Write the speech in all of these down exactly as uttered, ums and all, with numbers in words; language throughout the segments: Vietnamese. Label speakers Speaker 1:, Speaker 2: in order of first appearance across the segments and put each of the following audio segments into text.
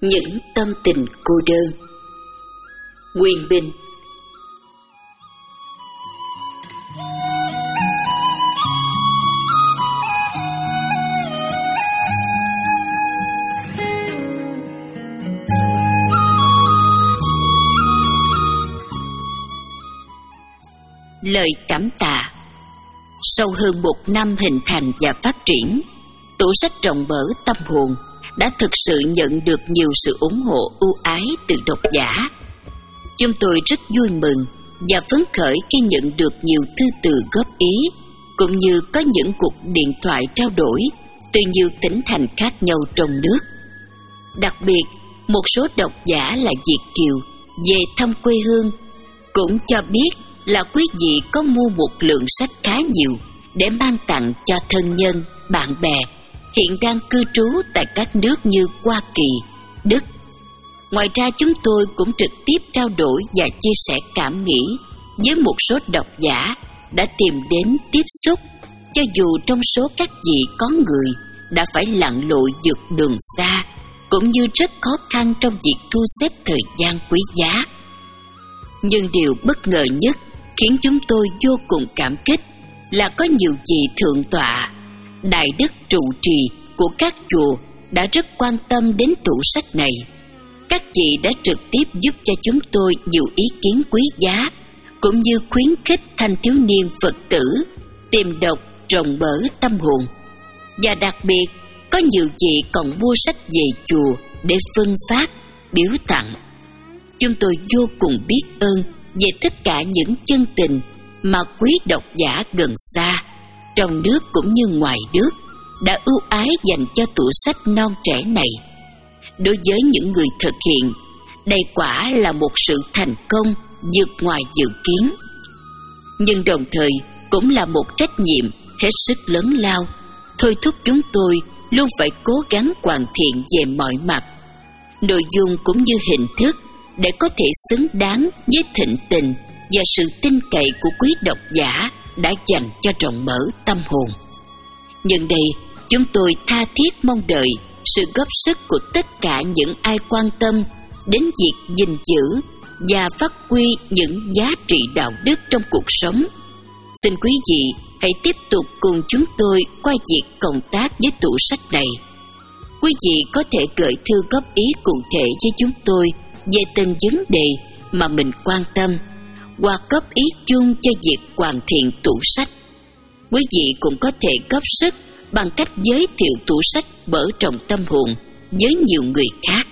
Speaker 1: Những tâm tình cô đơn. Nguyên Bình. Lời cảm tạ. Sau hơn một năm hình thành và phát triển, tủ sách rộng mở tâm hồn đã thực sự nhận được nhiều sự ủng hộ ưu ái từ độc giả. Chúng tôi rất vui mừng và phấn khởi khi nhận được nhiều thư từ góp ý, cũng như có những cuộc điện thoại trao đổi từ nhiều tỉnh thành khác nhau trong nước. Đặc biệt, một số độc giả là Việt kiều về thăm quê hương cũng cho biết là quý vị có mua một lượng sách khá nhiều để mang tặng cho thân nhân, bạn bè hiện đang cư trú tại các nước như Hoa Kỳ, Đức. Ngoài ra, chúng tôi cũng trực tiếp trao đổi và chia sẻ cảm nghĩ với một số độc giả đã tìm đến tiếp xúc, cho dù trong số các vị có người đã phải lặn lội vượt đường xa, cũng như rất khó khăn trong việc thu xếp thời gian quý giá. Nhưng điều bất ngờ nhất khiến chúng tôi vô cùng cảm kích là có nhiều vị thượng tọa, đại đức trụ trì của các chùa đã rất quan tâm đến tủ sách này. Các vị đã trực tiếp giúp cho chúng tôi nhiều ý kiến quý giá, cũng như khuyến khích thanh thiếu niên Phật tử tìm đọc rộng mở tâm hồn. Và đặc biệt, có nhiều vị còn mua sách về chùa để phân phát, biếu tặng. Chúng tôi vô cùng biết ơn về tất cả những chân tình mà quý độc giả gần xa, trong nước cũng như ngoài nước, đã ưu ái dành cho tủ sách non trẻ này. Đối với những người thực hiện, đây quả là một sự thành công vượt ngoài dự kiến. Nhưng đồng thời cũng là một trách nhiệm hết sức lớn lao, thôi thúc chúng tôi luôn phải cố gắng hoàn thiện về mọi mặt, nội dung cũng như hình thức, để có thể xứng đáng với thịnh tình và sự tin cậy của quý độc giả đã dành cho rộng mở tâm hồn. Nhân đây, chúng tôi tha thiết mong đợi sự góp sức của tất cả những ai quan tâm đến việc gìn giữ và phát huy những giá trị đạo đức trong cuộc sống. Xin quý vị hãy tiếp tục cùng chúng tôi qua việc cộng tác với tủ sách này. Quý vị có thể gửi thư góp ý cụ thể với chúng tôi về từng vấn đề mà mình quan tâm, hoặc góp ý chung cho việc hoàn thiện tủ sách. Quý vị cũng có thể góp sức bằng cách giới thiệu tủ sách mở rộng tâm hồn với nhiều người khác.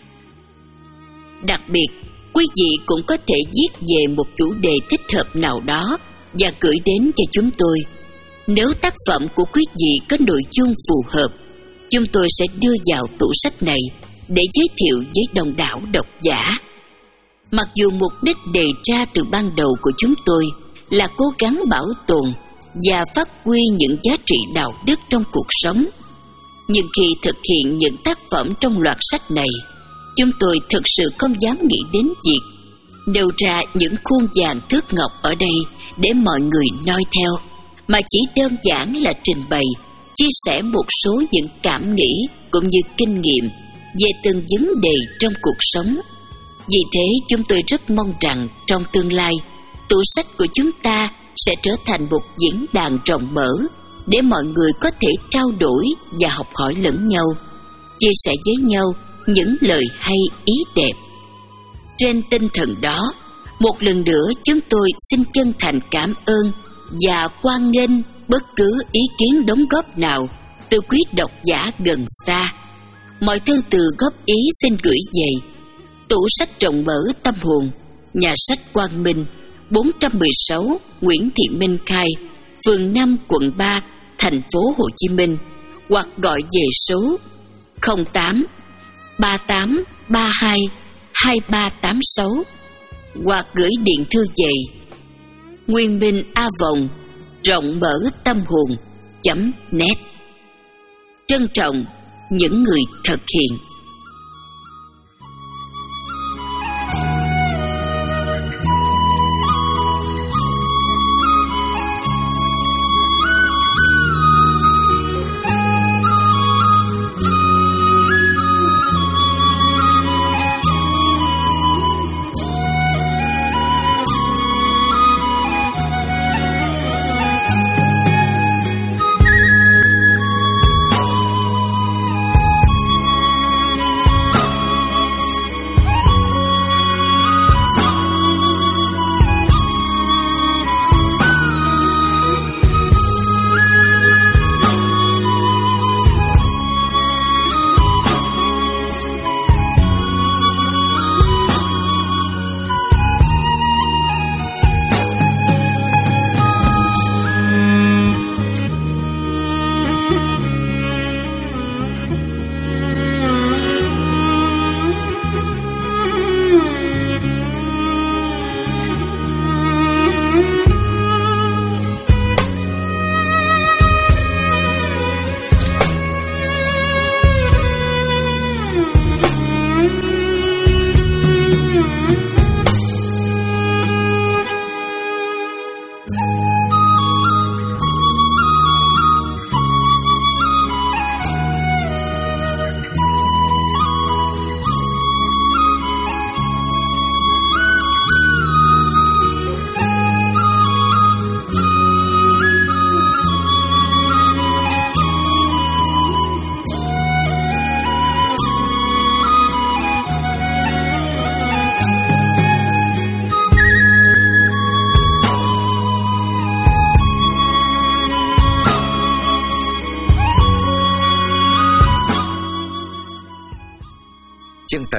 Speaker 1: Đặc biệt, quý vị cũng có thể viết về một chủ đề thích hợp nào đó và gửi đến cho chúng tôi. Nếu tác phẩm của quý vị có nội dung phù hợp, chúng tôi sẽ đưa vào tủ sách này để giới thiệu với đông đảo độc giả. Mặc dù mục đích đề ra từ ban đầu của chúng tôi là cố gắng bảo tồn và phát huy những giá trị đạo đức trong cuộc sống, nhưng khi thực hiện những tác phẩm trong loạt sách này, chúng tôi thực sự không dám nghĩ đến việc nêu ra những khuôn vàng thước ngọc ở đây để mọi người noi theo, mà chỉ đơn giản là trình bày, chia sẻ một số những cảm nghĩ cũng như kinh nghiệm về từng vấn đề trong cuộc sống. Vì thế, chúng tôi rất mong rằng trong tương lai, tủ sách của chúng ta sẽ trở thành một diễn đàn rộng mở để mọi người có thể trao đổi và học hỏi lẫn nhau, chia sẻ với nhau những lời hay ý đẹp. Trên tinh thần đó, một lần nữa chúng tôi xin chân thành cảm ơn và hoan nghênh bất cứ ý kiến đóng góp nào từ quý độc giả gần xa. Mọi thư từ góp ý xin gửi về tủ sách rộng mở tâm hồn, nhà sách Quang Minh, bốn trăm mười sáu Nguyễn Thị Minh Khai, phường năm, quận ba, thành phố Hồ Chí Minh, hoặc gọi về số không tám ba tám ba hai hai ba tám sáu, hoặc gửi điện thư về Nguyên Minh A Vòng rộng mở tâm hồn chấm net. Trân trọng những người thực hiện.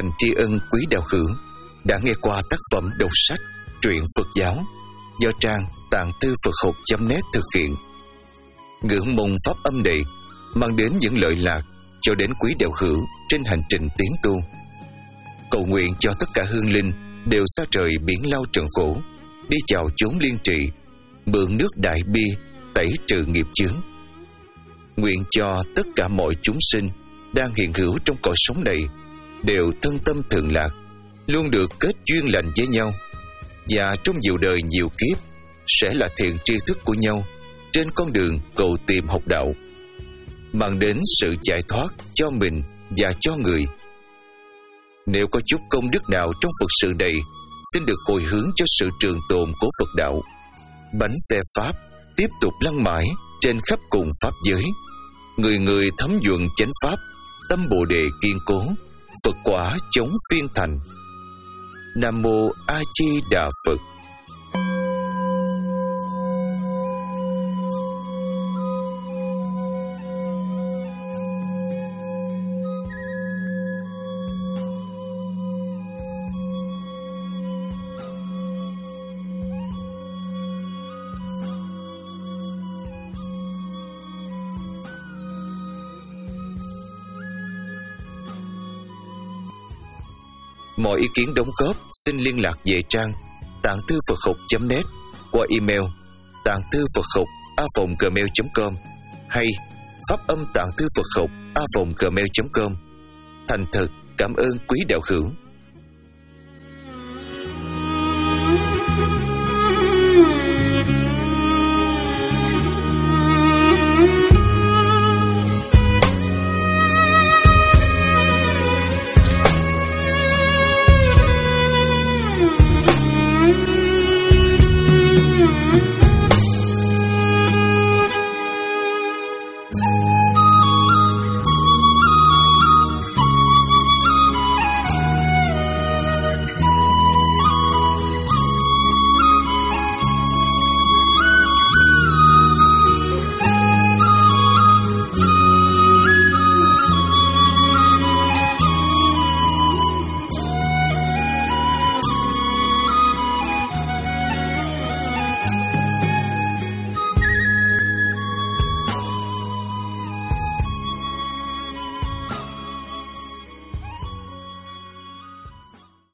Speaker 2: thành tri ân quý đạo hữu đã nghe qua tác phẩm đọc sách truyện Phật giáo do trang tạng thư Phật học chấm net thực hiện. Ngưỡng mong pháp âm này mang đến những lợi lạc cho đến quý đạo hữu trên hành trình tiến tu. Cầu nguyện cho tất cả hương linh đều xa trời biển lao trần khổ, đi vào chốn liên trị, mượn nước đại bi tẩy trừ nghiệp chướng. Nguyện cho tất cả mọi chúng sinh đang hiện hữu trong cõi sống này đều thân tâm thường lạc, luôn được kết duyên lành với nhau, và trong nhiều đời nhiều kiếp sẽ là thiện tri thức của nhau trên con đường cầu tìm học đạo, mang đến sự giải thoát cho mình và cho người. Nếu có chút công đức nào trong Phật sự này, xin được hồi hướng cho sự trường tồn của Phật đạo. Bánh xe Pháp tiếp tục lăn mãi trên khắp cùng Pháp giới, người người thấm nhuận chánh Pháp, tâm Bồ Đề kiên cố, Phật quả chống phiên thành. Nam Mô A Di Đà Phật. Mọi ý kiến đóng góp xin liên lạc về trang tạng thư Phật học chấm net qua email tạng thư Phật học a còng gmail chấm com hay pháp âm tạng thư Phật học a còng gmail chấm com. Thành thật cảm ơn quý đạo hữu.